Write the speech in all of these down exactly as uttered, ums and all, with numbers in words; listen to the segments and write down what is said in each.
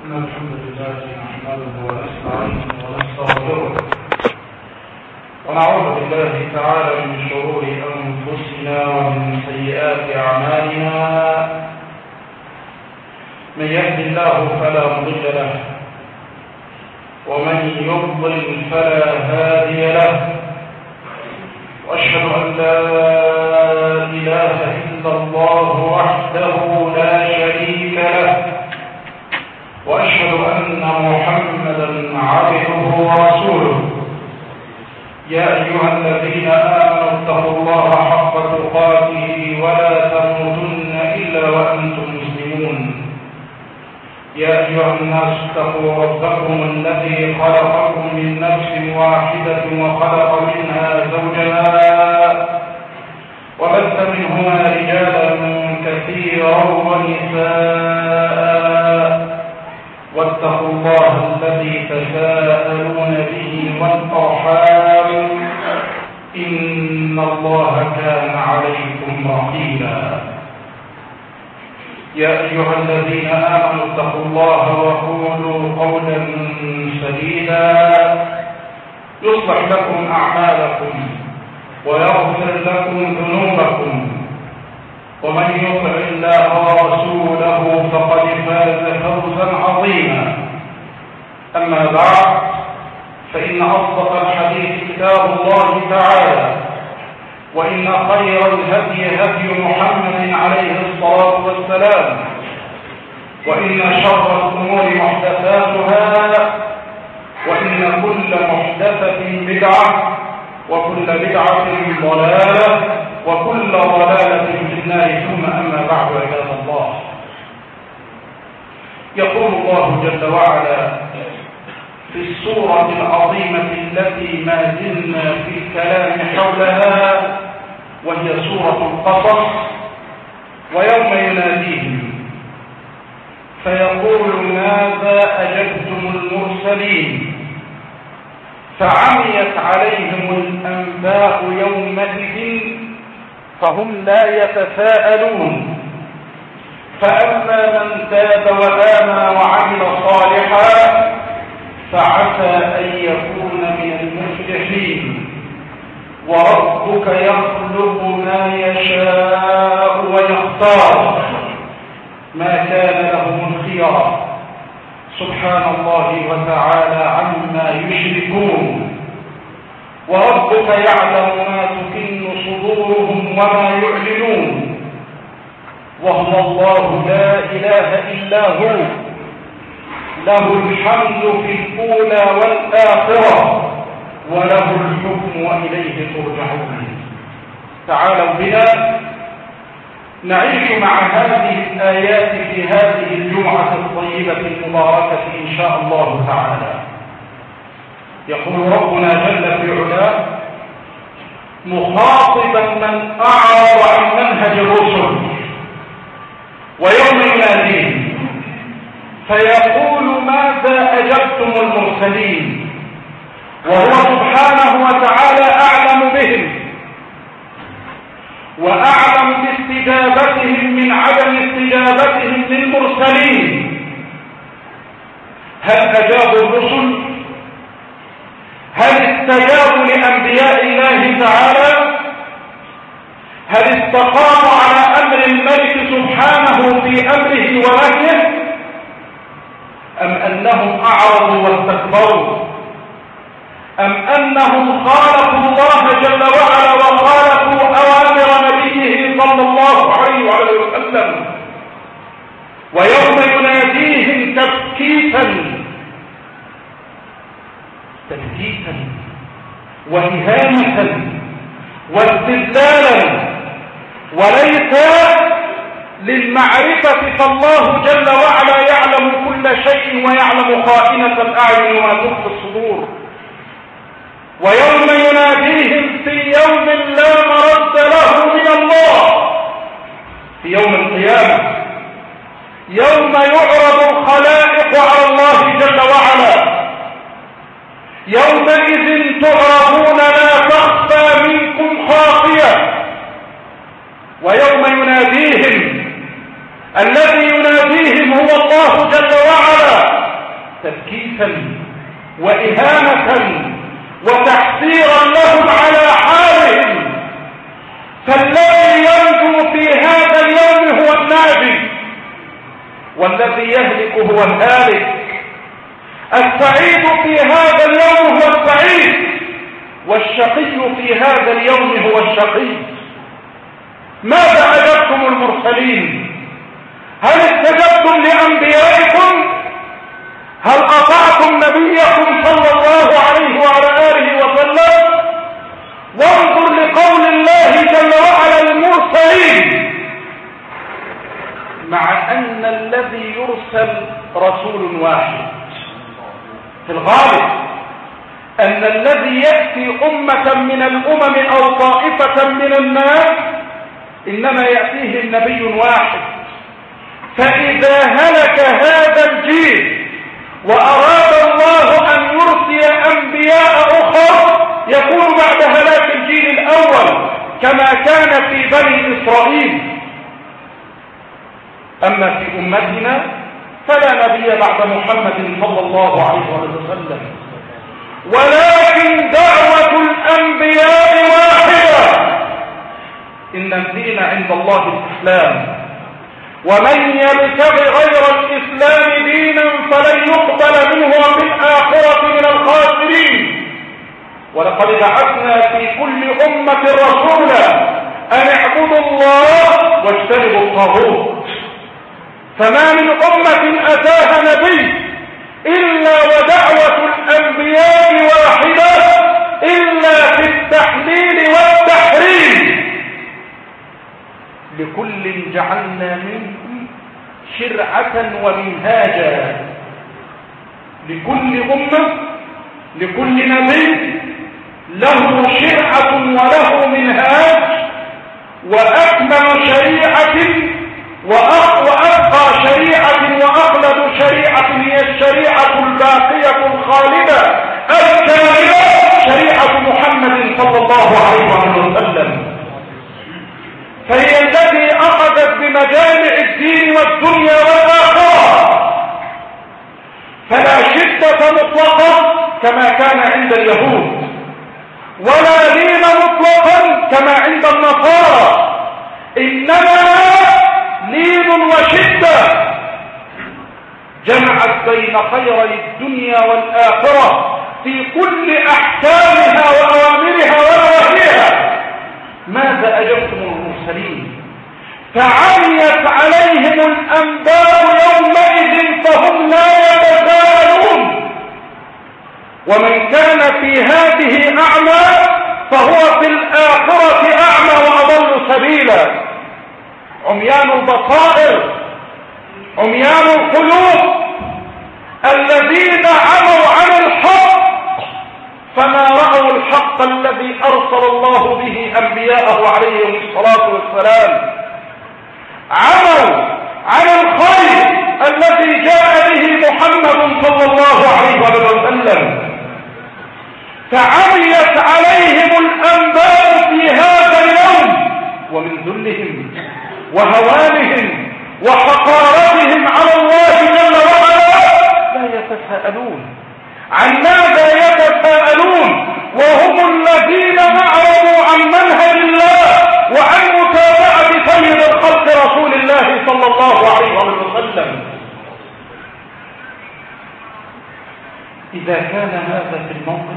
إن الحمد لله نحمده ونستعينه ونستغفره ونعوذ بالله تعالى من شرور أنفسنا ومن سيئات أعمالنا. من يهد الله فلا مضل له ومن يضلل فلا هادي له، وأشهد أن لا إله إلا الله وحده لا شريك له، وأشهد أن محمدا عبده ورسوله. يا أيها الذين آمنوا اتقوا الله حق تقاته ولا تموتن إلا وأنتم مسلمون. يا أيها الناس اتقوا ربكم الذي خلقكم من نفس واحدة وخلق منها زوجها وبث منهما رجالا كثيرا ونساء، واتقوا الله الذي تساءلون به والأرحام إن الله كان عليكم رقيبا. يا أيها الذين آمنوا اتقوا الله وقولوا قولا سديدا يصلح لكم أعمالكم ويغفر لكم ذنوبكم، ومن يطع الله ورسوله فقد فاز فوزا عظيما. أما بعد، فإن أصدق الحديث كتاب الله تعالى، وإن خير الهدي هدي محمد عليه الصلاة والسلام، وإن شر الأمور محدثاتها، وإن كل محدثة بدعة، وكل بدعة ضلالة، وكل ضلالة في النار. ثم أما بعد، عباد الله، يقول الله جل وعلا في السورة العظيمة التي ما زلنا في الكلام حولها، وهي سورة القصص: ويوم يناديهم فيقول ماذا أجبتم المرسلين فعميت عليهم الأنباء يومئذ فهم لا يتساءلون. فأما من تاب وآمن وعمل صالحا فعسى أن يكون من المفلحين. وربك يخلق ما يشاء ويختار، ما كان لهم الخيار، سبحان الله وتعالى عما يشركون. وربك يعلم ما تكن صدورهم وما يعلنون، وهو الله لا إله إلا هو، له الحمد في الأولى والآخرة، وله الحكم وإليه ترجعون. تعالوا بنا نعيش مع هذه الآيات في هذه الجمعة الطيبة المباركة إن شاء الله تعالى. يقول ربنا جل في علاه مخاطبا من أعرض عن منهج الرسل: ويوم يناديهم فيقول ماذا أجبتم المرسلين، وهو سبحانه وتعالى أعلم بهم وأعلم باستجابتهم من عدم استجابتهم للمرسلين. هل أجابوا الرسل؟ هل استجابوا لأنبياء الله تعالى؟ هل استقاموا على أمر الملك سبحانه في أمره ونهيه، أم أنهم أعرضوا واستكبروا، أم أنهم خالفوا الله جل وعلا وخالفوا أوامر نبيه صلى الله عليه وآله وسلم؟ ويوم يناديهم تبكيتا تبكيتا وإهانة واستدلالا، وليس للمعرفة، فالله جل وعلا يعلم كل شيء ويعلم خائنة الأعين وما تخفي الصدور. ويوم يناديهم في يوم لا مرد له من الله، في يوم القيامة، يوم يعرض الخلائق على الله جل وعلا، يومئذ تعرضون لا تخفى منكم خافية. ويوم يناديهم الذي يناديهم هو الله جل وعلا تبكيتا وإهانة وتحسيرا لهم على حالهم. فالذي ينجو في هذا اليوم هو الناجي، والذي يهلك هو الهالك. السعيد في هذا اليوم هو السعيد، والشقي في هذا اليوم هو الشقي. ماذا أجبتم المرسلين؟ هل استجبتم لأنبيائكم؟ هل أطعتم نبيكم صلى الله عليه وعلى آله وسلم؟ وانظر لقول الله جل وعلا المرسلين، مع أن الذي يرسل رسول واحد. في الغالب أن الذي يأتي أمة من الأمم أو طائفة من الناس إنما يأتيه النبي واحد. فإذا هلك هذا الجيل وأراد الله أن يرسل أنبياء أخر يكون بعد هلاك الجيل الأول كما كان في بني إسرائيل. أما في أمتنا فلا نبي بعد محمد صلى الله عليه وسلم، ولكن دعوة الأنبياء واحدة: إن الدين عند الله الإسلام، ومن يبتغي غير الإسلام دينا فلن يقبل منه وفي الآخرة من الخاسرين. ولقد بعثنا في كل أمة رسولا أن اعبدوا الله واجتنبوا الطاغوت. فما من أمة أتاها نبي إلا ودعوة الأنبياء واحدة إلا في التحليل والتحريم. لكل جعلنا منكم شرعة ومنهاجا. لكل أمة، لكل نبي له شرعة وله منهاج، وأكمل شريعة وأبقى شريعة وأخلد شريعة هي الشريعة الباقية الخالدة الكاملة، شريعة محمد صلى الله عليه وسلم. فهي التي أخذت بمجامع الدين والدنيا والآخرة، فلا شدة مطلقة كما كان عند اليهود، ولا لين مطلقا كما عند النصارى، إنما لين وشدة جمعت بين خيري الدنيا والآخرة في كل أحكامها وأوامرها ونواهيها. ماذا أجبتم المرسلين؟ فعميت عليهم الأنباء يومئذ فهم لا يتساءلون. ومن كان في هذه أعمى فهو في الآخرة أعمى وأضل سبيلا. عميان البصائر، عميان القلوب، الذين عموا عن الحق فما رأوا الحق الذي أرسل الله به أنبياءه عليهم الصلاة والسلام. عموا عن الخير الذي جاء به محمد صلى الله عليه وسلم، فعميت عليهم الأنباء في هذا اليوم، ومن ذلهم وهوانهم وحقارتهم على الله جل وعلا لا يتساءلون. عن ماذا يتساءلون وهم الذين أعرضوا عن منهج الله وعن متابعة سيد الخلق رسول الله صلى الله عليه وسلم؟ إذا كان هذا في الموقف،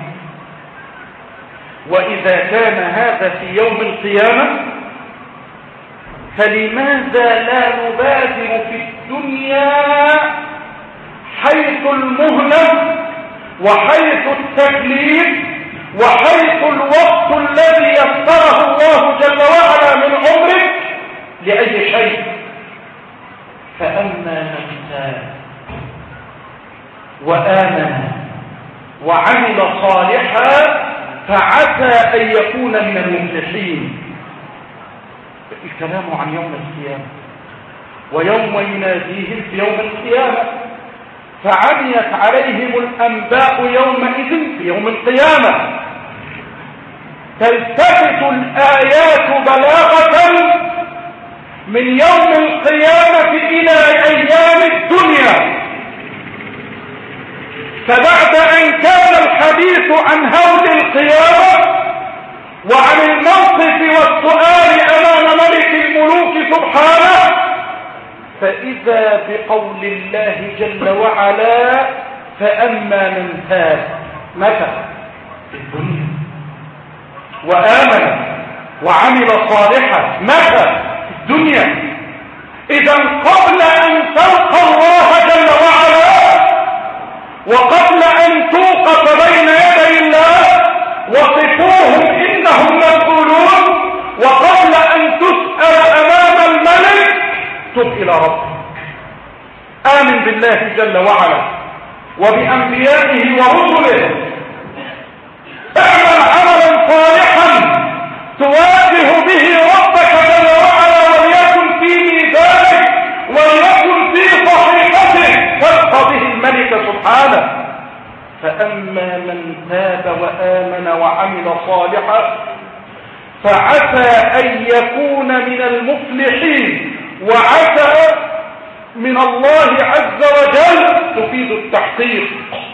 وإذا كان هذا في يوم القيامة، فلماذا لا نبادر في الدنيا حيث المهلة وحيث التكليف وحيث الوقت الذي يسره الله جل وعلا من عمرك لأي شيء؟ فأما من تاب وآمن وعمل صالحا فعسى أن يكون من المفلحين. الكلام عن يوم القيامة ويوم يناديهم في يوم القيامة، فعميت عليهم الأنباء يومئذ في يوم القيامة. تلتفت الآيات بلاغة من يوم القيامة إلى أيام الدنيا، فبعد أن كان الحديث عن هول القيامة وعن الموقف والسؤال أمام ملك الملوك سبحانه، فإذا بقول الله جل وعلا: فأما من تاب. متى؟ في الدنيا. وآمن وعمل صالحا. متى؟ في الدنيا. إذا قبل أن تلقى الله جل وعلا، وقبل أن توقف بين يدي الله وصفوهم إنهم مسؤولون، وقبل أن تسأل أمام الملك، تب إلى ربك، آمن بالله جل وعلا وبأنبيائه ورسله، اعمل عملا صالحا تواجه به ربك جل وعلا، وليكن في ميزانك وليكن في صحيفتك تلقى به الملك سبحانه. فأما من تاب وآمن وعمل صالحا فعسى أن يكون من المفلحين. وعسى من الله عز وجل تفيد التحقيق.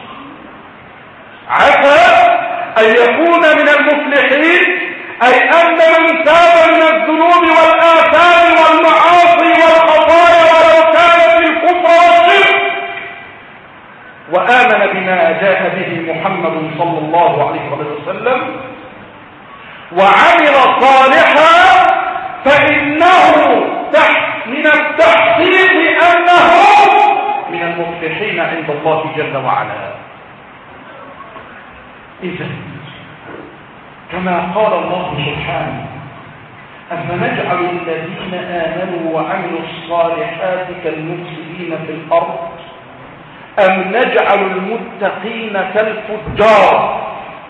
عسى أن يكون من المفلحين، أي أن من تاب من الذنوب والآثام والمعاصي والخطايا ولو كانت الكفر والشرك، وآمن بما جاء به محمد صلى الله عليه وسلم وعمل صالحا، فإنه من التحقيق أنه من المفلحين عند الله جل وعلا. إذن كما قال الله سبحانه: أفنجعل الذين آمنوا وعملوا الصالحات كالمفسدين في الأرض أم نجعل المتقين كالفجار.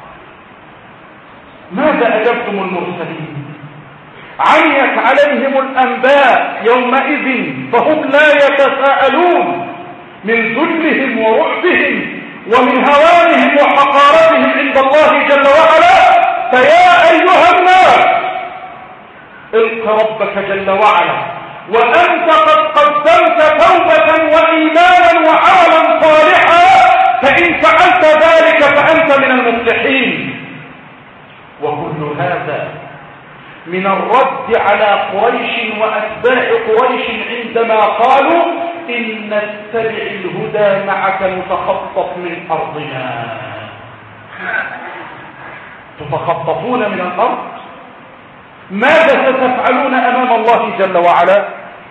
ماذا أجبتم المرسلين؟ عميت عليهم الأنباء يومئذ فهم لا يتساءلون من ذلهم ورعبهم ومن هوانهم وحقارتهم عند الله جل وعلا. فيا أيها الناس، الق ربك جل وعلا وأنت قد قدمت توبة وإيمانا وعملا صالحا، فإن فعلت ذلك فأنت من المفلحين. وكل هذا من الرد على قريش وأتباع قريش عندما قالوا: إن نتبع الهدى معك نتخطف من أرضنا. تتخطفون من الأرض؟ ماذا ستفعلون أمام الله جل وعلا؟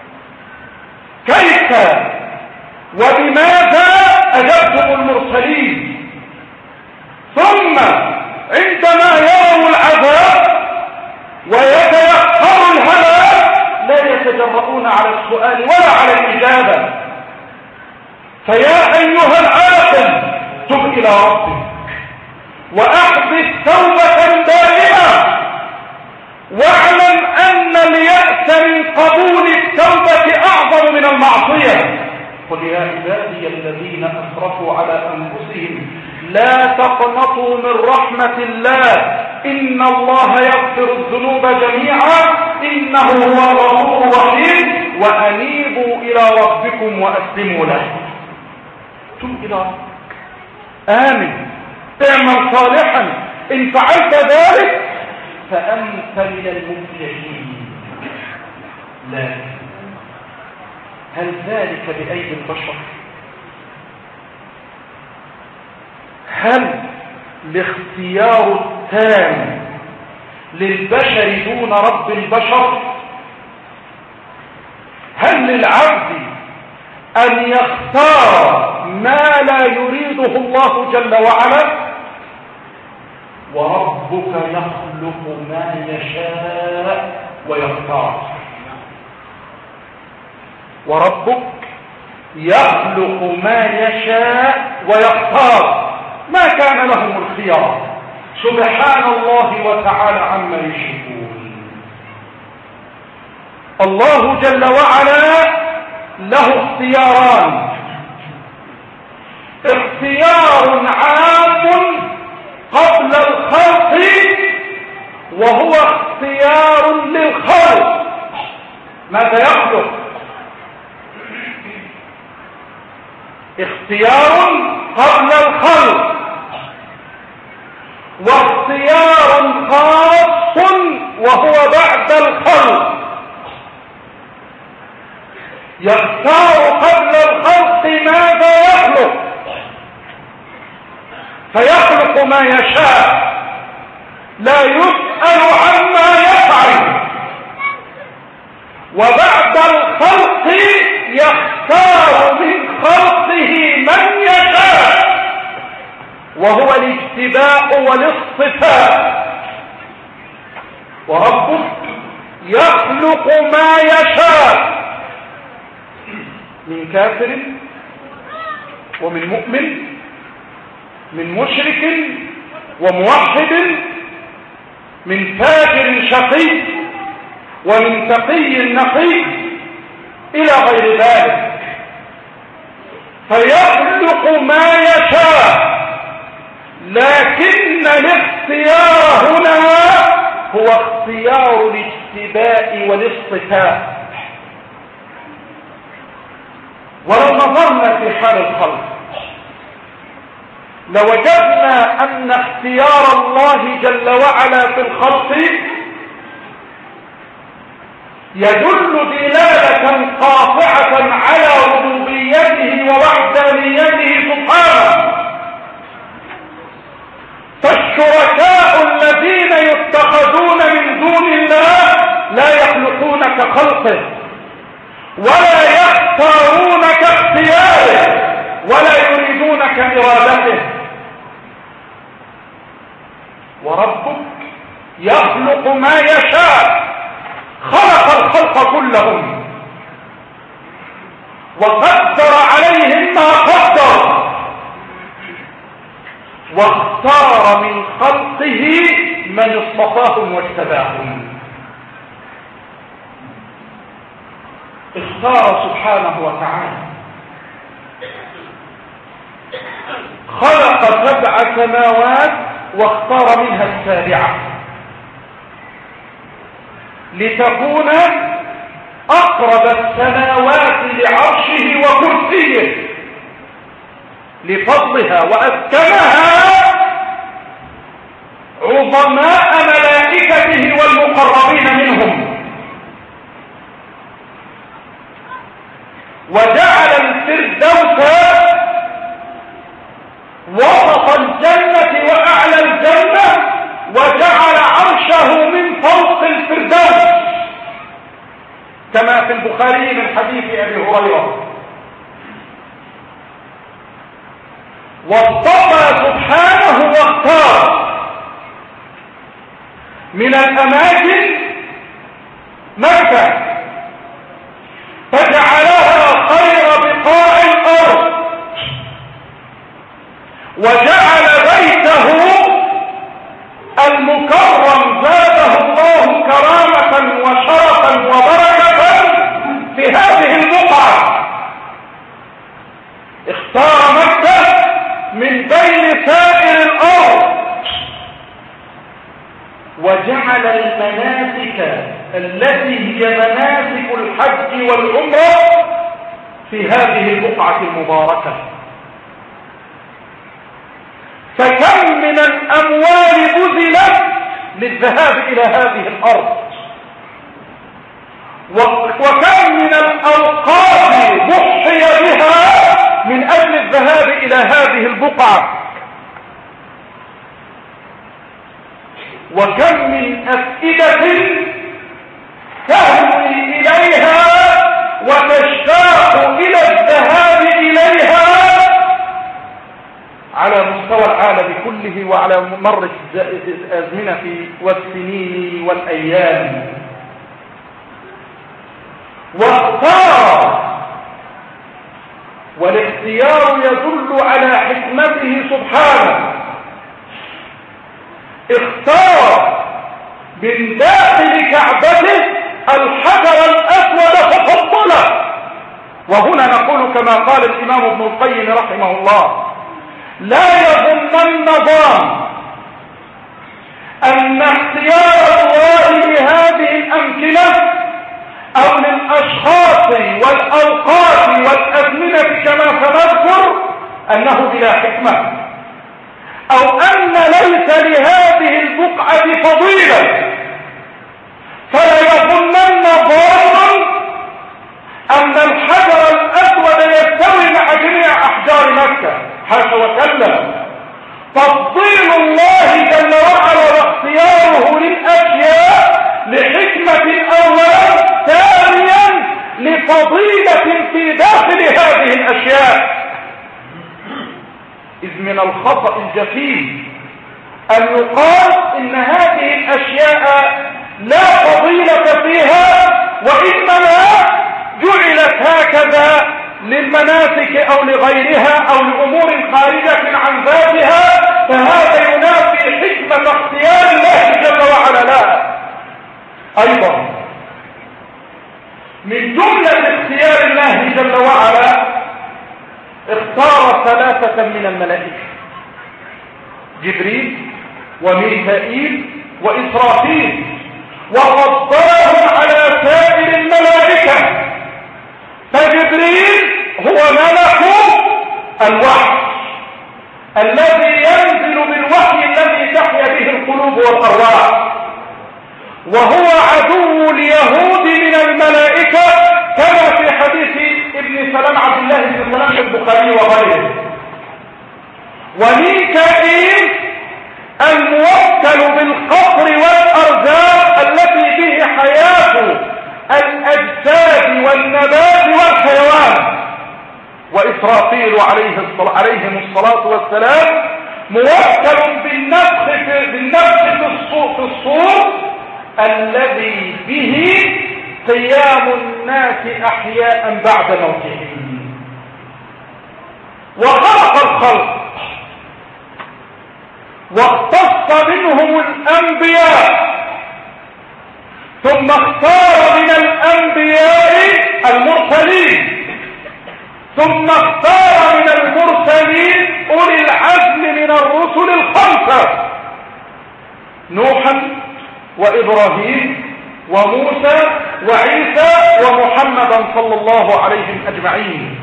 كيف وبماذا أجبتم المرسلين؟ ثم عندما يروا العذاب ويتيقنوا الهلاك لا يتجرؤون على السؤال ولا على الإجابة. فيا أيها العاقل، تب إلى ربك وأحدث توبة دائمة، واعلم أن اليأس من قبول التوبة أعظم من المعصية. قل يا عبادي الذين أسرفوا على أنفسهم لا تقنطوا من رحمة الله إن الله يغفر الذنوب جميعا إنه هو الغفور الرحيم وأنيبوا إلى ربكم وأسلموا له. تب إلى ربك، آمن، اعمل صالحا، إن فعلت ذلك فأنت من المفلحين. لا، هل ذلك بأيدي البشر؟ هل الاختيار التام للبشر دون رب البشر؟ هل للعبد أن يختار ما لا يريده الله جل وعلا؟ وربك يخلق ما يشاء ويختار. وربك يخلق ما يشاء ويختار، ما كان لهم الخيار، سبحان الله وتعالى عما يشركون. الله جل وعلا له اختياران: اختيار عام قبل الخلق، وهو اختيار للخلق. ماذا يخلق؟ اختيار قبل الخلق، واختيار خاص وهو بعد الخلق. يختار قبل الخلق ماذا يخلق، فيخلق ما يشاء لا يسأل عما يفعل، وبعد الخلق يختار من خلقه من يشاء، وهو الاجتباء والاصطفاء. وربك يخلق ما يشاء من كافر ومن مؤمن، من مشرك وموحد، من فاجر شقي ومن تقي نقي إلى غير ذلك، فيخلق ما يشاء. لكن الاختيار هنا هو اختيار الاجتباء والاصطفاء. ولو نظرنا في حال الخلق لوجدنا أن اختيار الله جل وعلا في الخلق يدل دلالة قاطعة على ربوبيته ووحدانيته سبحانه. فالشركاء الذين يتخذون من دون الله لا يخلقون كخلقه، ولا يختارون كاختياره، ولا يريدون كإرادته. وربك يخلق ما يشاء، خلق الخلق كلهم وقدر عليهم ما قدر، واختار من خلقه من اصطفاهم واجتباهم. اختار سبحانه وتعالى، خلق سبع سماوات واختار منها السابعة لتكون أقرب السماوات لعرشه وكرسيه لفضلها، وأسكنها عظماء ملائكته والمقربين منهم، وجعل الفردوس وسط الجنة وأعلى الجنة، وجعل عرشه من فوق الفردوس كما في البخاري من حديث أبي هريرة. واصطفى سبحانه واختار من الأماكن مكة فجعلها خير بقاع الأرض، وجعل بيته المكرم زاده الله كرامة وشرفا وبركة في هذه البقعة. اختار مكة من بين سائر الأرض، وجعل المناسك التي هي مناسك الحج والعمرة في هذه البقعة المباركة. فكم من الأموال بذلت للذهاب إلى هذه الأرض، وكم من الأوقات ضحي بها من أجل الذهاب إلى هذه البقعة، وكم من أفئدة تهوي إليها وتشتاق إلى الذهاب إليها على مستوى العالم كله وعلى مر الأزمنة والسنين والأيام. واختار، والاختيار يدل على حكمته سبحانه. اختار من داخل كعبته الحجر الأسود ففضله. وهنا نقول كما قال الإمام ابن القيم رحمه الله: لا يظنن ظان أن اختيار الله لهذه الأمكنة أو للأشخاص والأوقات والأزمنة كما سنذكر أنه بلا حكمة، أو أن ليس لهذه البقعة فضيلة، فلا يظنن ظن أن الحجر الأسود يستوي مع جميع أحجار مكة، حاشا وكلا. تفضيل الله جل وعلا واختياره للأشياء لحكمة أولا، ثانيا لفضيلة في داخل هذه الأشياء. إذ من الخطأ الجسيم أن يقال إن هذه الأشياء لا فضيلة فيها، وإنما جعلت هكذا للمناسك أو لغيرها أو لأمور خارجة عن ذاتها، فهذا ينافي حكمة اختيار الله جل وعلا لها. أيضا من جملة اختيار الله جل وعلا اختار ثلاثة من الملائكة، جبريل وميكائيل وإسرافيل، وفضلهم على سائر الملائكة. فجبريل هو ملك الوحي الذي ينزل بالوحي الذي تحيا به القلوب والأرواح، وهو عدو اليهود من الملائكة كما في حديث ابن سلام عبد الله بن سلام البخاري وغيره. وميكائيل الموكل بالقطر والأرزاق التي به حياة الأجساد والنبات والحيوان. وإسرافيل عليه الصلاة عليهم الصلاة والسلام موكل بالنفخ بالنفخ في الصور الذي به قيام الناس أحياء بعد موتهم. وخلق الخلق واختص منهم الأنبياء، ثم اختار من الأنبياء المرسلين، ثم اختار من المرسلين أولي العزم من الرسل الخمسة: نوحا وإبراهيم وموسى وعيسى ومحمدا صلى الله عليهم أجمعين.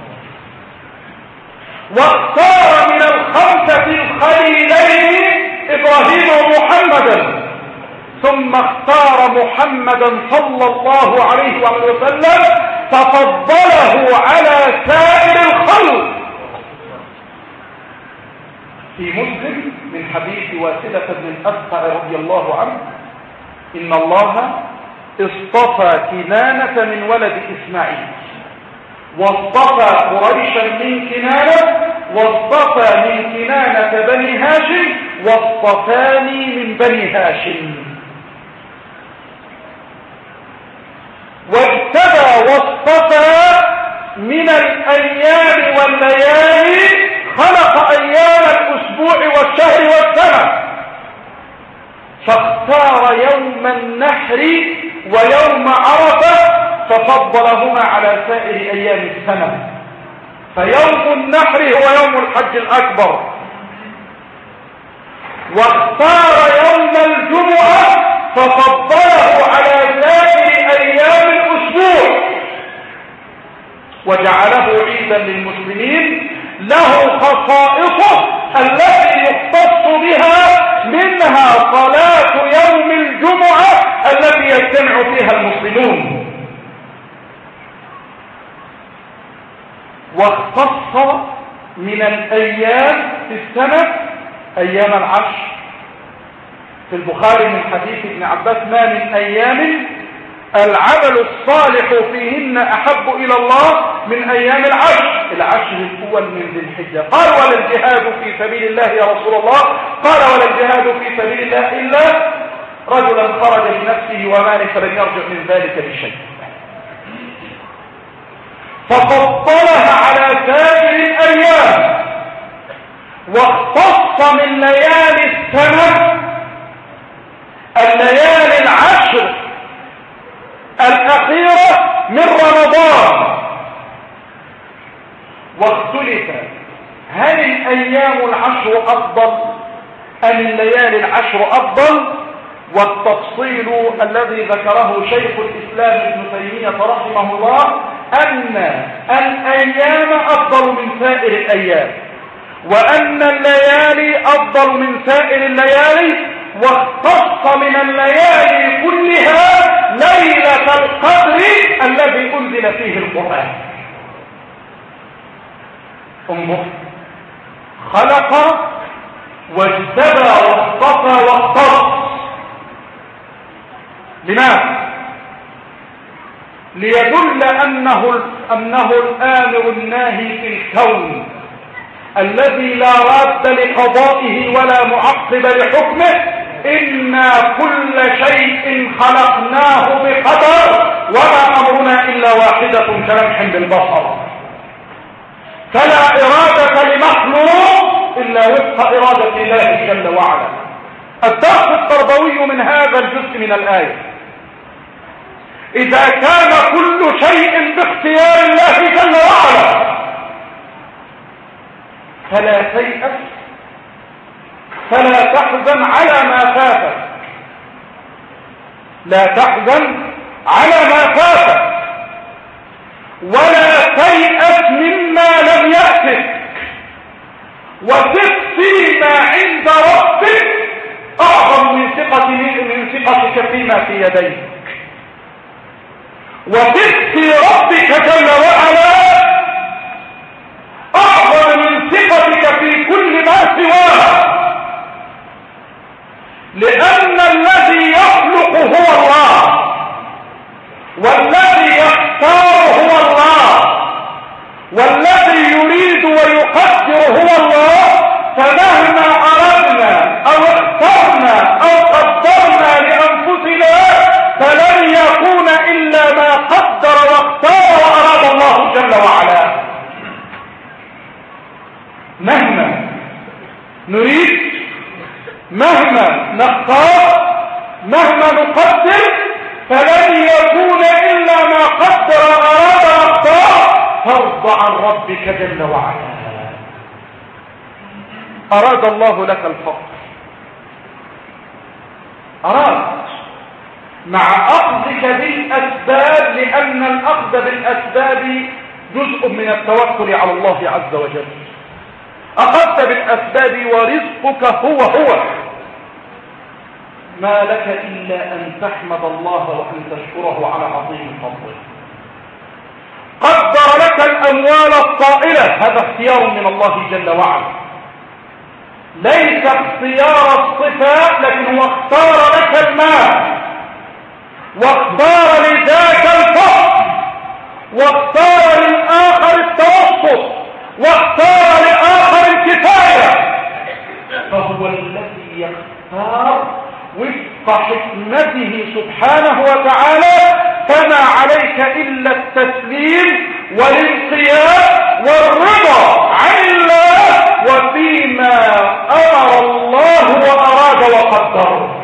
واختار من الخمسة الخليلين إبراهيم ومحمدا، ثم اختار محمدا صلى الله عليه وسلم ففضله على سائر الخلق. في مسلم من حديث واسلة بن الأسقع رضي الله عنه: إن الله اصطفى كنانة من ولد إسماعيل، واصطفى قريشا من كنانة، واصطفى من كنانة بني هاشم، واصطفاني من بني هاشم. واجتبى واصطفى من الأيام والليالي، خلق أيام الأسبوع والشهر والسنة، فاختار يوم النحر ويوم عرفة ففضلهما على سائر أيام السنة. فيوم النحر هو يوم الحج الأكبر، واختار يوم الجمعة ففضله على سائر أيام الأسبوع، وجعله عيدا للمسلمين له خصائصه التي يختص بها، منها صلاة يوم الجمعة التي يجتمع فيها المسلمون. واختص من الأيام في السنة أيام العشر. في البخاري من حديث ابن عباس: ما من أيام العمل الصالح فيهن أحب إلى الله من أيام العشر، العشر الأول من ذي الحجة. قال: ولا الجهاد في سبيل الله يا رسول الله؟ قال: ولا الجهاد في سبيل الله إلا رجلا خرج بنفسه وماله فلم يرجع من ذلك بشيء. ففضلها على سائر الأيام، واختص من ليالي السنة الليالي العشر الأخيرة من رمضان. واختلف: هل الأيام العشر أفضل أم الليالي العشر أفضل؟ والتفصيل الذي ذكره شيخ الإسلام ابن تيمية رحمه الله أن الأيام أفضل من سائر الأيام، وأن الليالي أفضل من سائر الليالي، واختص من الليالي كلها ليلة القدر الذي أنزل فيه القرآن. انظر، خلق واجتبى واصطفى واختص. لماذا؟ ليدل أنه, أنه الآمر الناهي في الكون الذي لا راد لقضائه ولا معقب لحكمه. إنا كل شيء خلقناه بقدر وما أمرنا إلا واحدة كلمح بالبصر. فلا إرادة لمخلوق إلا وفق إرادة الله جل وعلا. الدرس التربوي من هذا الجزء من الآية: إذا كان كل شيء باختيار الله جل وعلا فلا تيأس، فلا تحزن على ما فاتك، لا تحزن على ما فاتك، ولا تيأس مما لم يأتك، وثق فيما عند ربك أعظم من ثقة من ثقتك فيما في يديك. وثق في ربك جل وعلا أعظم من ثقتك في كل ما سواه، لأن الذي يخلق هو الله، والذي يختار هو الله، والذي يريد ويقدر هو الله. فمهما أردنا أو اخترنا أو قدرنا لأنفسنا فلن يكون إلا ما قدر واختار وأراد الله جل وعلا. مهما نريد، مهما نختار، مهما نقدر، فلن يكون إلا ما قدر وأراد واختار. فارض عن ربك جل وعلا. أراد الله لك الفقر، أراد، مع أخذك بالأسباب، لأن الأخذ بالأسباب جزء من التوكل على الله عز وجل. أخذت بالأسباب ورزقك هو هو. ما لك إلا أن تحمد الله وأن تشكره على عظيم فضله. قدر لك الأموال الطائلة، هذا اختيار من الله جل وعلا، ليس اختيار الصفات، لكن هو اختار لك المال، واختار لذاك الفقر، واختار للآخر التوسط، واختار لآخر الكفاية. فهو الذي يختار وفق حكمته سبحانه وتعالى. فما عليك إلا التسليم والانقياد والرضا عن الله وفيما أمر الله وأراد وقدره.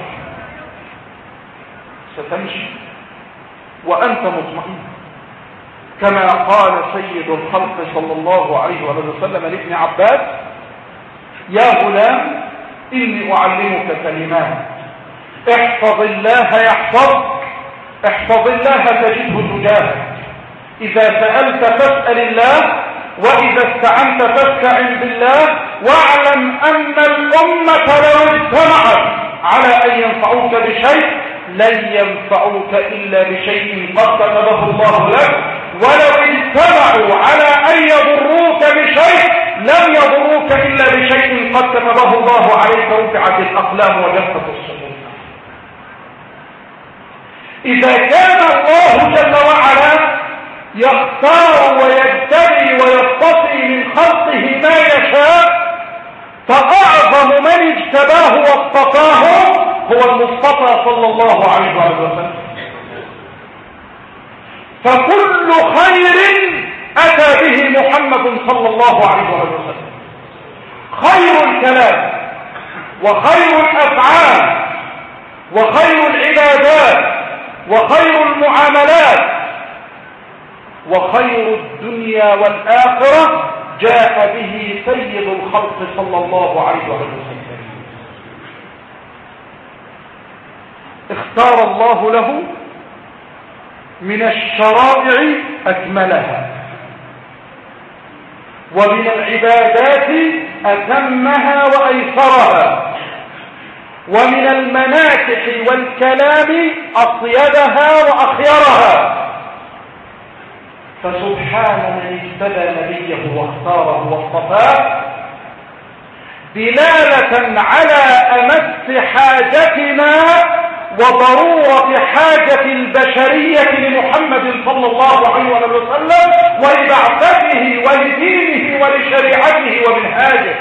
ستمشي وأنت مطمئن، كما قال سيد الخلق صلى الله عليه وسلم لابن عباس: يا غلام إني أعلمك كلمات، احفظ الله يحفظك، احفظ الله تجده تجاهك. إذا سألت فاسأل الله، وإذا استعنت فاستعن بالله، واعلم أن الأمة لو اجتمعت على أن ينفعوك بشيء لن ينفعوك إلا بشيء قد كتبه الله لك، ولو اجتمعوا على أن يضروك بشيء لم يضروك إلا بشيء قد كتبه الله عليك. رفعت الأقلام وجفت الصدور. إذا كان الله جل وعلا يختار ويجتبي ويصطفي من خلقه ما يشاء، فأعظم من اجتباه واصطفاه هو المصطفى صلى الله عليه وسلم. فكل خير أتى به محمد صلى الله عليه وسلم. خير الكلام وخير الأفعال وخير العبادات وخير المعاملات وخير الدنيا والآخرة جاء به سيد الخلق صلى الله عليه وسلم. اختار الله له من الشرائع أكملها، ومن العبادات أتمها وأيسرها، ومن المناكح والكلام أصيدها وأخيرها. فسبحان من اجتبى نبيه واختاره واصطفاه دلالة على أمس حاجتنا وضرورة حاجة البشرية لمحمد صلى الله عليه وسلم ولبعثته ولدينه ولشريعته ومنهاجه.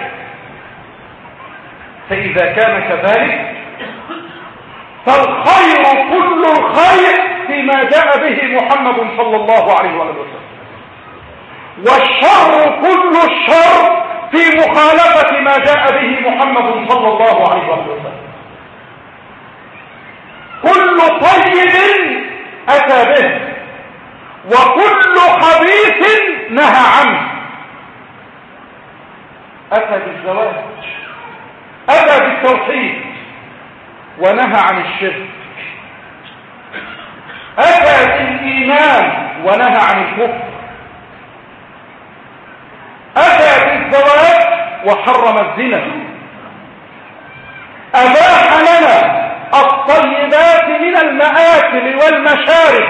فإذا كان كذلك فالخير كل الخير فيما جاء به محمد صلى الله عليه وسلم، والشر كل الشر في مخالفة ما جاء به محمد صلى الله عليه وسلم. كل طيب أتى به وكل خبيث نهى عنه. أتى بالزواج، أتى بالتوحيد ونهى عن الشرك، أتى بالإيمان ونهى عن الكفر، أتى بالزواج وحرم الزنا، أباح لنا الطيبات من المآكل والمشارب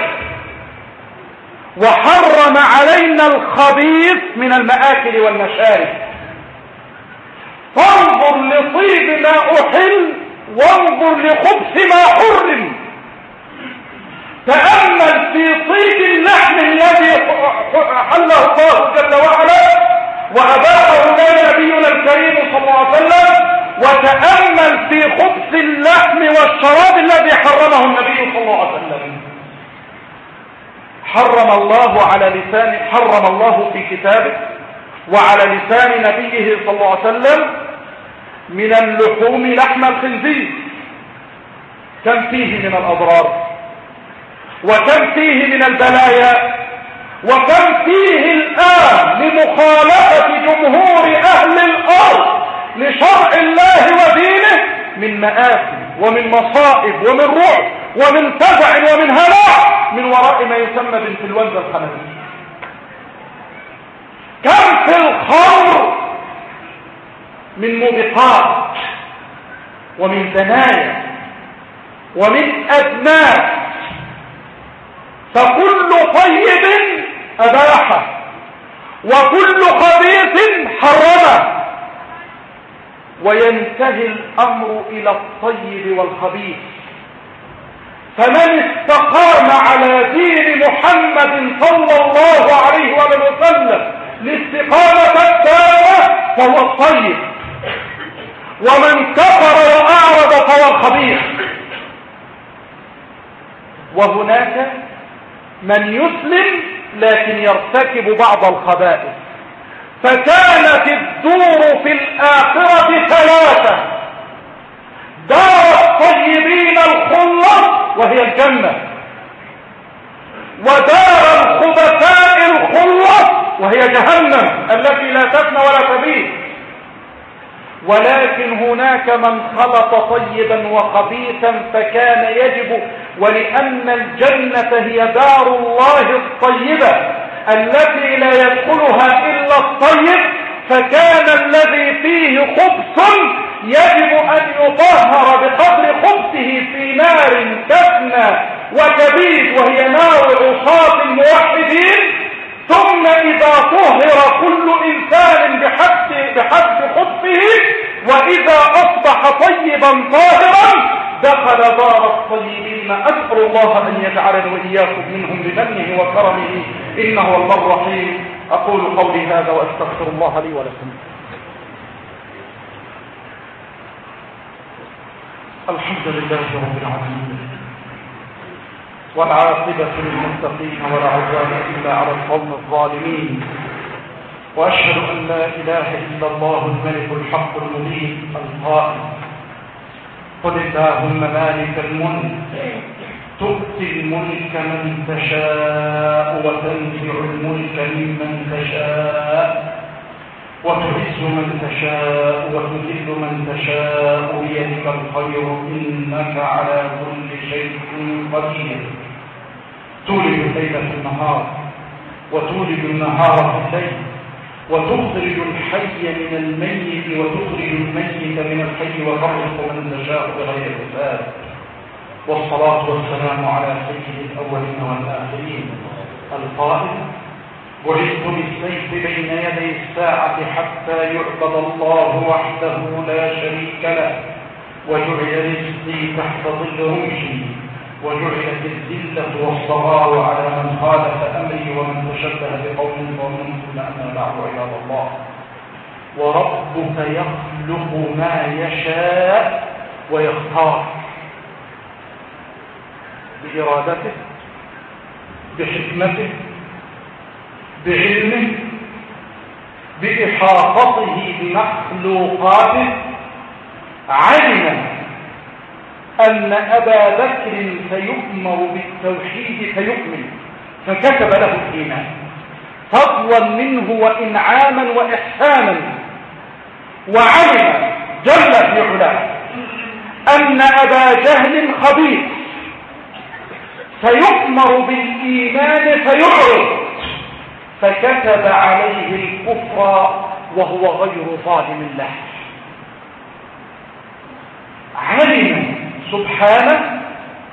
وحرم علينا الخبيث من المآكل والمشارب. فانظر لطيب ما أحل وانظر لخبث ما حرم. تأمل في طيب اللحم الذي حله الله جل وعلا وأباحه لنا نبينا الكريم صلى الله عليه وسلم، وتأمل في خبث اللحم والشراب الذي حرمه النبي صلى الله عليه وسلم. حرم الله على لسان حرم الله في كتابه وعلى لسان نبيه صلى الله عليه وسلم من اللحوم لحم الخنزير. كم فيه من الأضرار وكم فيه من البلايا وكم فيه الآن لمخالفة جمهور أهل الأرض لشرع الله ودينه من مآسي ومن مصائب ومن رعب ومن فزع ومن هلاك من وراء ما يسمى بانفلونزا الخنازير. كم في الخمر من موبقات ومن زنايا ومن أدناس. فكل طيب أباحه وكل خبيث حرمه، وينتهي الأمر إلى الطيب والخبيث. فمن استقام على دين محمد صلى الله عليه وسلم الاستقامة التامة فهو الطيب، ومن كفر وأعرض فهو الخبيث. وهناك من يسلم لكن يرتكب بعض الخبائث. فكانت الدور في الآخرة ثلاثة: دار الطيبين الخلة وهي الجنة، ودار الخبثاء الخلة وهي جهنم التي لا تفنى ولا تبيد. ولكن هناك من خلط طيبا وخبيثا فكان يجب، ولأن الجنة هي دار الله الطيبة التي لا يدخلها إلا الطيب، فكان الذي فيه خبث يجب أن يطهر بقدر خبثه في نار تفنى وتبيد وهي نار عصاة الموحدين. ثم إذا طهر كل إنسان بحسب بحسب خبثه وإذا أصبح طيبا طاهرا دخل دار الطيبين. أسأل الله أن يجعلني وإياكم منهم بمنه وكرمه إنه هو البر الرحيم. أقول قولي هذا وأستغفر الله لي ولكم. الحمد لله رب العالمين، والعاقبة للمتقين ولا عدوان إلا على القوم الظالمين. وأشهد أن لا إله إلا الله الملك الحق المبين القائل: قل اللهم مالك الملك تؤتي الملك من تشاء وتنزع الملك ممن تشاء وتعز من تشاء وتذل من تشاء بيدك الخير إنك على كل شيء قدير. تولد الليل في النهار وتولد النهار في الليل وتخرج الحي من الميت وتخرج الميت من الحي وترزق من تشاء بغير حساب. والصلاة والسلام على سيد الأولين والآخرين القائل: بعثت بالسيف بين يدي الساعة حتى يعبد الله وحده لا شريك له، وجعل رزقي تحت ظل رمحي، وجعلت الذلة والصغار على من خالف أمري ومن تشبه بقوم ومن ثم أما بعد عباد الله. وربك يخلق ما يشاء ويختار بإرادته بحكمته بعلمه بإحاطته بمخلوقاته. علم أن أبا بكر سيؤمر بالتوحيد فيؤمن فكتب له الإيمان فضلا منه وإنعاما وإحسانا. وعلم جل في علاه أن أبا جهل خبيث سيؤمر بالإيمان فيعرض فكتب عليه الكفر وهو غير ظالم له. علم سبحانه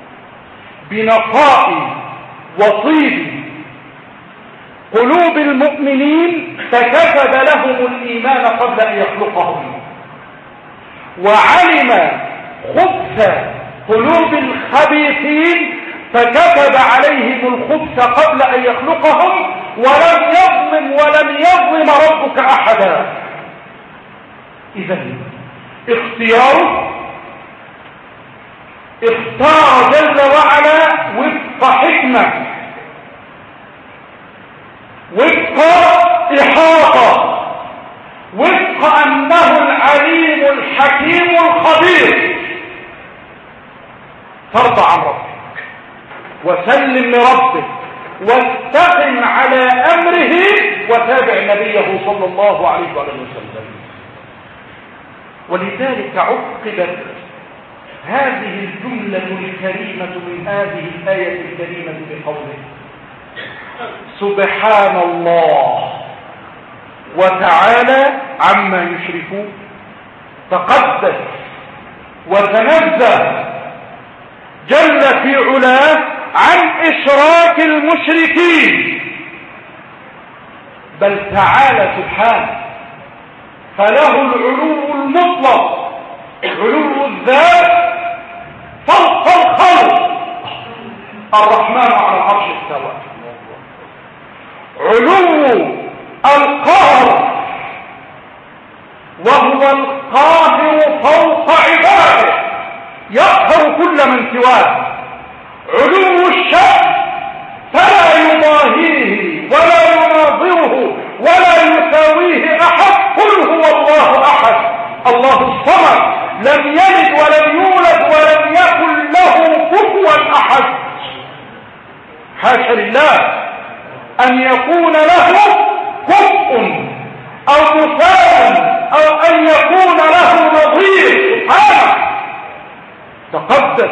بنقاء وطيب قلوب المؤمنين فكتب لهم الإيمان قبل أن يخلقهم، وعلم خبث قلوب الخبيثين فكتب عليهم الخبث قبل أن يخلقهم، ولم يظلم ولم يظلم ربك أحدا. إذن اختياره اختار جل وعلا وفق حكمة، وفق إحاطة، وفق أنه العليم الحكيم الخبير. فارض عن ربك وسلم لربك واستقم على أمره وتابع نبيه صلى الله عليه وسلم. ولذلك عقبت هذه الجملة الكريمة من هذه الآية الكريمة بقوله: سبحان الله وتعالى عما يشركون. تقدس وتنزه جل في علاه عن إشراك المشركين، بل تعالى سبحانه فله العلو المطلق، علو الذات فوق الخلق. الرحمن على العرش استوى. علو القهر وهو القاهر فوق عباده يقهر كل من سواه. علو الشأن فلا يضاهيه ولا يناظره ولا يساويه أحد. قل هو الله أحد الله الصمد لم يلد ولم يولد ولم يكن له كفوا أحد. حاشا لله أن يكون له كفء أو مثال أو أن يكون له نظير. سبحانه تقدس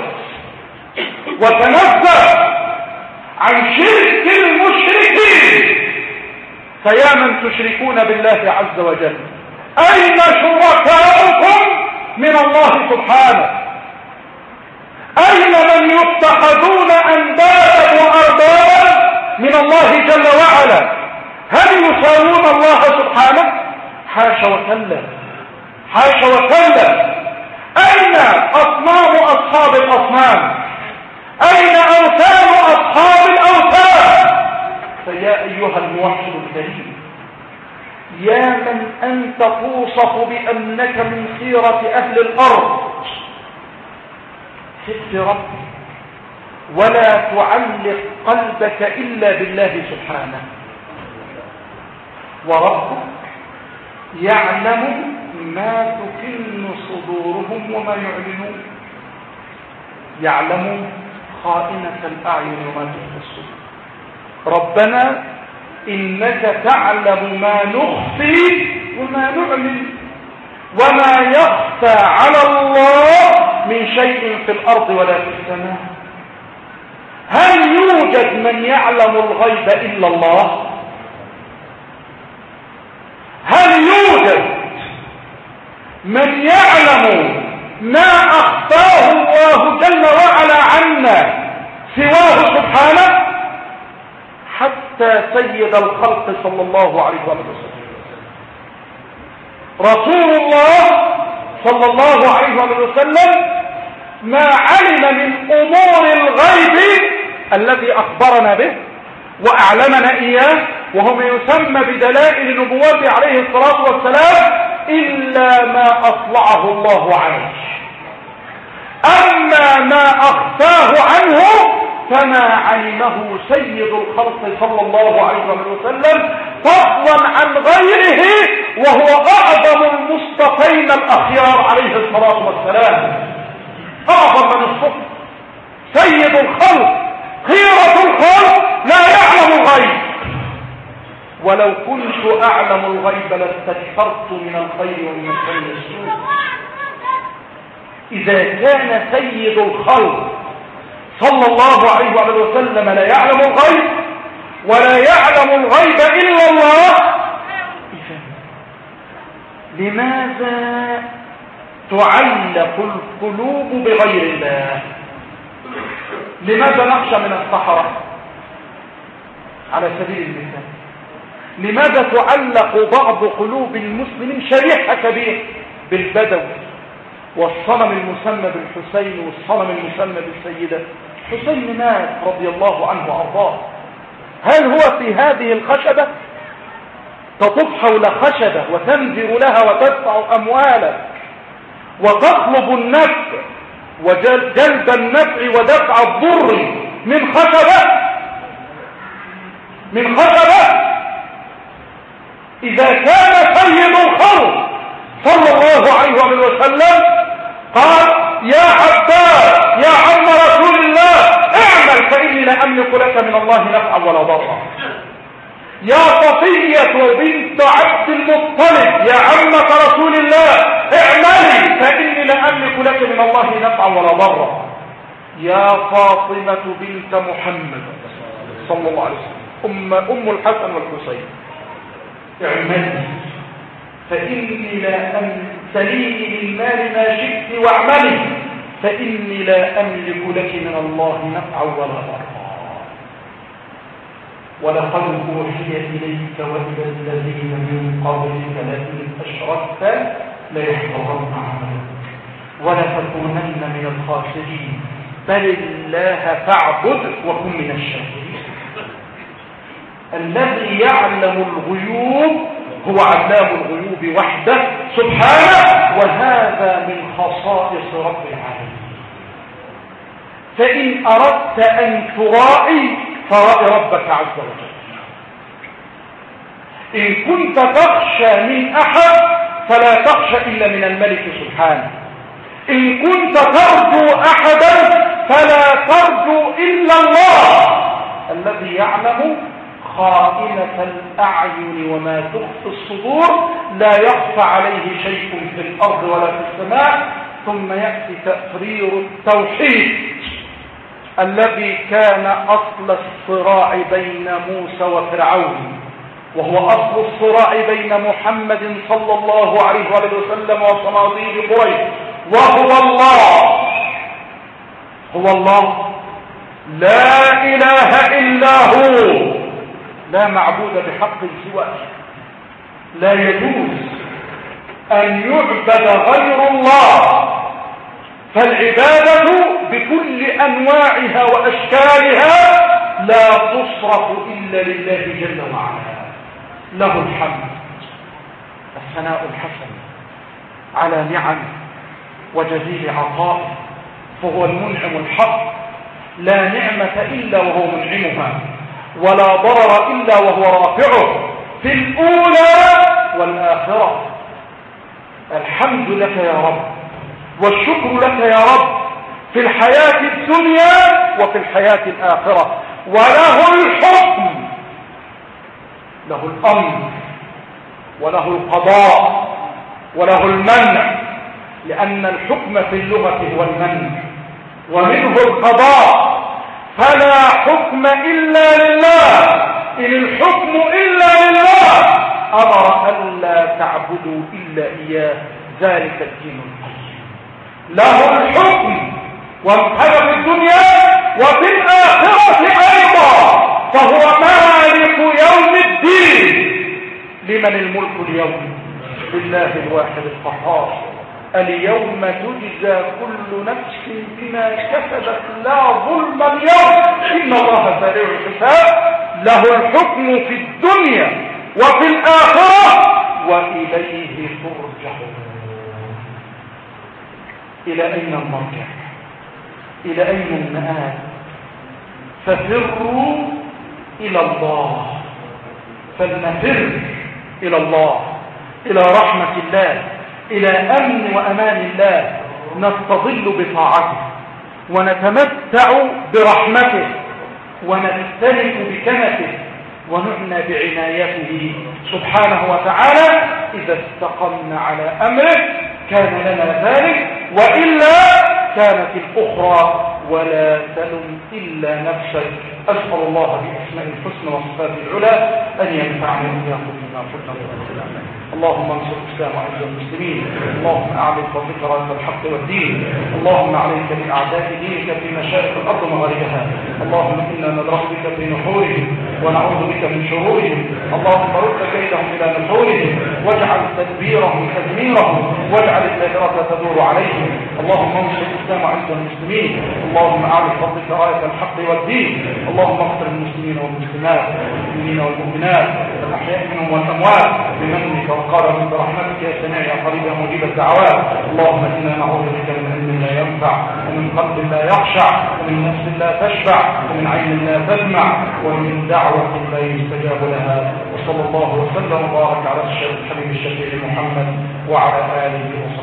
وتنزه عن شرك المشركين. فيا من تشركون بالله عز وجل، أين شركاؤكم من الله سبحانه؟ أين من يتخذون أندادا وأربابا من الله جل وعلا؟ هل يساوون الله سبحانه؟ حاشا وكلا، حاشا وكلا. أين أصنام أصحاب الأصنام؟ أين أوثان أصحاب الأوثان؟ فيا أيها الموحد الكريم، يا من أنت توصف بأنك من خيرة أهل الأرض، خف ربك ولا تعلق قلبك إلا بالله سبحانه. وربك يعلم ما تكن صدورهم وما يعلنون، يعلم خائنة الأعين وما تخفي الصدور. ربنا إنك تعلم ما نخفي وما نعلن وما يخفى على الله من شيء في الأرض ولا في السماء. هل يوجد من يعلم الغيب إلا الله؟ من يعلم ما أخفاه الله جل وعلا عنا سواه سبحانه؟ حتى سيد الخلق صلى الله عليه وسلم رسول الله صلى الله عليه وسلم ما علم من أمور الغيب الذي أخبرنا به وأعلمنا إياه وهو ما يسمى بدلائل نبوته عليه الصلاة والسلام إلا ما أطلعه الله عليه. أما ما أخفاه عنه فما علمه سيد الخلق صلى الله عليه وسلم فضلا عن غيره وهو أعظم المصطفين الأخيار عليه الصلاة والسلام، أعظم من الصف، سيد الخلق، خيرة الخلق، لا يعلم الغيب. ولو كنت أعلم الغيب لاستكثرت من الخير ومن الخير السوء. إذا كان سيد الخلق صلى الله عليه وسلم لا يعلم الغيب ولا يعلم الغيب إلا الله، لماذا تعلق القلوب بغير الله؟ لماذا نخشى من الصحراء على سبيل المثال؟ لماذا تعلق بعض قلوب المسلمين شريحة كبيرة بالبدو والصنم المسمى بالحسين والصنم المسمى بالسيدة؟ حسين مات رضي الله عنه وأرضاه. هل هو في هذه الخشبة تطوف حول خشبة وتنذر لها وتدفع أموالك وتطلب النفع وجلب النفع ودفع الضر من خشبة من خشبة؟ إذا كان سيد الخلق صلى الله عليه وسلم قال يا عباس يا عم رسول الله اعمل فإني لا أملك لك من الله نفعا ولا ضرا، يا صفية بنت عبد المطلب يا عمة رسول الله اعملي فإني لا أملك لك من الله نفعا ولا ضرا، يا فاطمة بنت محمد صلى الله عليه وسلم أم, أم الحسن والحسين اعملي فإني لا أملك سليني من مال ما شئت واعملي فإني لا أملك لك من الله نفعا ولا ضرا. ولقد أوحي إليك وإلى الذين من قبلك لئن أشركت ليحبطن عملك ولتكونن من الخاسرين بل الله فاعبد وكن من الشاكرين. الذي يعلم الغيوب هو علام الغيوب وحده سبحانه، وهذا من خصائص رب العالمين. فإن أردت أن ترائي فرائي ربك عز وجل. إن كنت تخشى من أحد فلا تخشى إلا من الملك سبحانه. إن كنت ترجو أحدا فلا ترجو إلا الله الذي يعلم خائنة الأعين وما تخفي الصدور، لا يخفى عليه شيء في الأرض ولا في السماء. ثم يأتي تقرير التوحيد الذي كان أصل الصراع بين موسى وفرعون، وهو أصل الصراع بين محمد صلى الله عليه وسلم وصناديد قريش، وهو الله. هو الله لا إله إلا هو، لا معبود بحق سواه. لا يجوز أن يعبد غير الله، فالعبادة بكل أنواعها وأشكالها لا تصرف إلا لله جل وعلا. له الحمد الثناء الحسن على نعم وجزيل عطاء، فهو المنعم الحق، لا نعمة إلا وهو منعمها، ولا ضرر إلا وهو رافعه في الأولى والآخرة. الحمد لك يا رب والشكر لك يا رب في الحياة الدنيا وفي الحياة الآخرة. وله الحكم، له الأمر وله القضاء وله المنع، لأن الحكم في اللغة هو المنع ومنه القضاء. فلا حكم إلا لله، إن الحكم إلا لله. أمر ألا تعبدوا إلا إياه ذلك الدين القيم. له الحكم وهذا في الدنيا وفي الآخرة أيضا، فهو مالك يوم الدين. لمن الملك اليوم؟ لله الواحد القهار. اليوم تجزى كل نفس بما كسبت لا ظلم اليوم إن الله سريع الحساب. له الحكم في الدنيا وفي الآخرة وإليه ترجعون. إلى أين المرجع؟ إلى أين المآب؟ ففروا إلى الله. فلنفر إلى الله، إلى رحمة الله، إلى أمن وأمان الله، نستظل بطاعته ونتمتع برحمته ونستلف بكنفه ونعنى بعنايته سبحانه وتعالى. إذا استقمنا على أمره كان لنا ذلك، وإلا كانت الأخرى. ولا تلم إلا نفسك. أسأل الله بأسماء الحسنى وصفاته العلى أن ينفعني وإياكم بما قلنا ونسلم. اللهم انصر الإسلام وعز المسلمين. اللهم أعلي فضلك راية الحق والدين. اللهم عليك بأعداء دينك في مشارق الأرض ومغاربها. اللهم إنا ندرس بك في نحورهم ونعوذ بك من شرورهم. اللهم رد كيدهم إلى نحورهم واجعل تدبيرهم تدميرهم واجعل الآخرة تدور عليهم. اللهم انصر الإسلام وعز المسلمين. اللهم أعلي فضلك راية الحق والدين. اللهم اغفر المسلمين والمسلمات والمؤمنين والمؤمنات الأحياء منهم والأموات بمنك وكرمك برحمتك يا سميع يا قريب يا مجيب الدعوات. اللهم إنا نعوذ بك من علم لا ينفع ومن قلب لا يخشع ومن نفس لا تشبع ومن عين لا تدمع ومن دعوة لا يستجاب لها. وصلى الله وسلم وبارك على الحبيب الشفيع محمد وعلى آله وصحبه.